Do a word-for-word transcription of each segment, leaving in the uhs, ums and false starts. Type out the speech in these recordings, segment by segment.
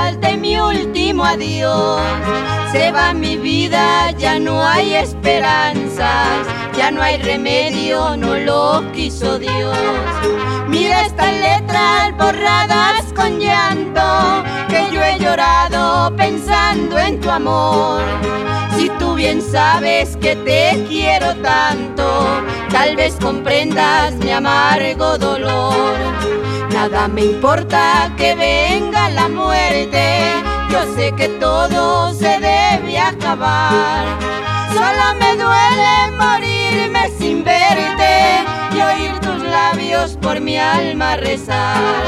palabras de mi último adiós. Se va mi vida, ya no hay esperanzas, ya no hay remedio, no lo quiso Dios. Mira estas letras borradas con llanto, que yo he llorado pensando en tu amor. Si tú bien sabes que te quiero tanto, tal vez comprendas mi amargo dolor. Nada me importa que venga la muerte, yo sé que todo se debe acabar. Solo me duele morirme sin verte y oír tus labios por mi alma rezar.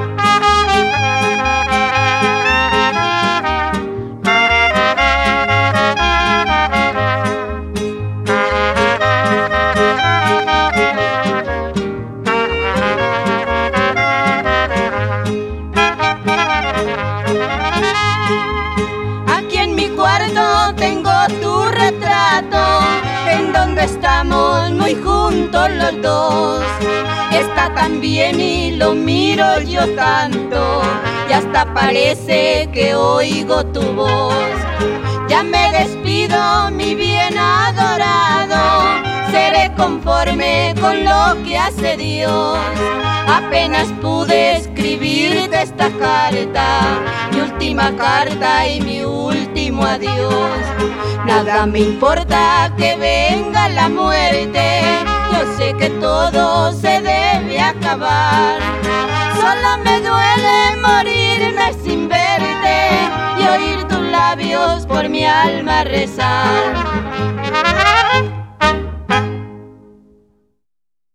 Tengo tu retrato, en donde estamos muy juntos los dos. Está tan bien y lo miro yo tanto, y hasta parece que oigo tu voz. Ya me despido, mi bien adorado, seré conforme con lo que hace Dios. Apenas pude escribirte esta carta, mi última carta y mi último adiós. Nada me importa que venga la muerte, yo sé que todo se debe acabar. Solo me duele morirme sin verte y oír tus labios por mi alma rezar.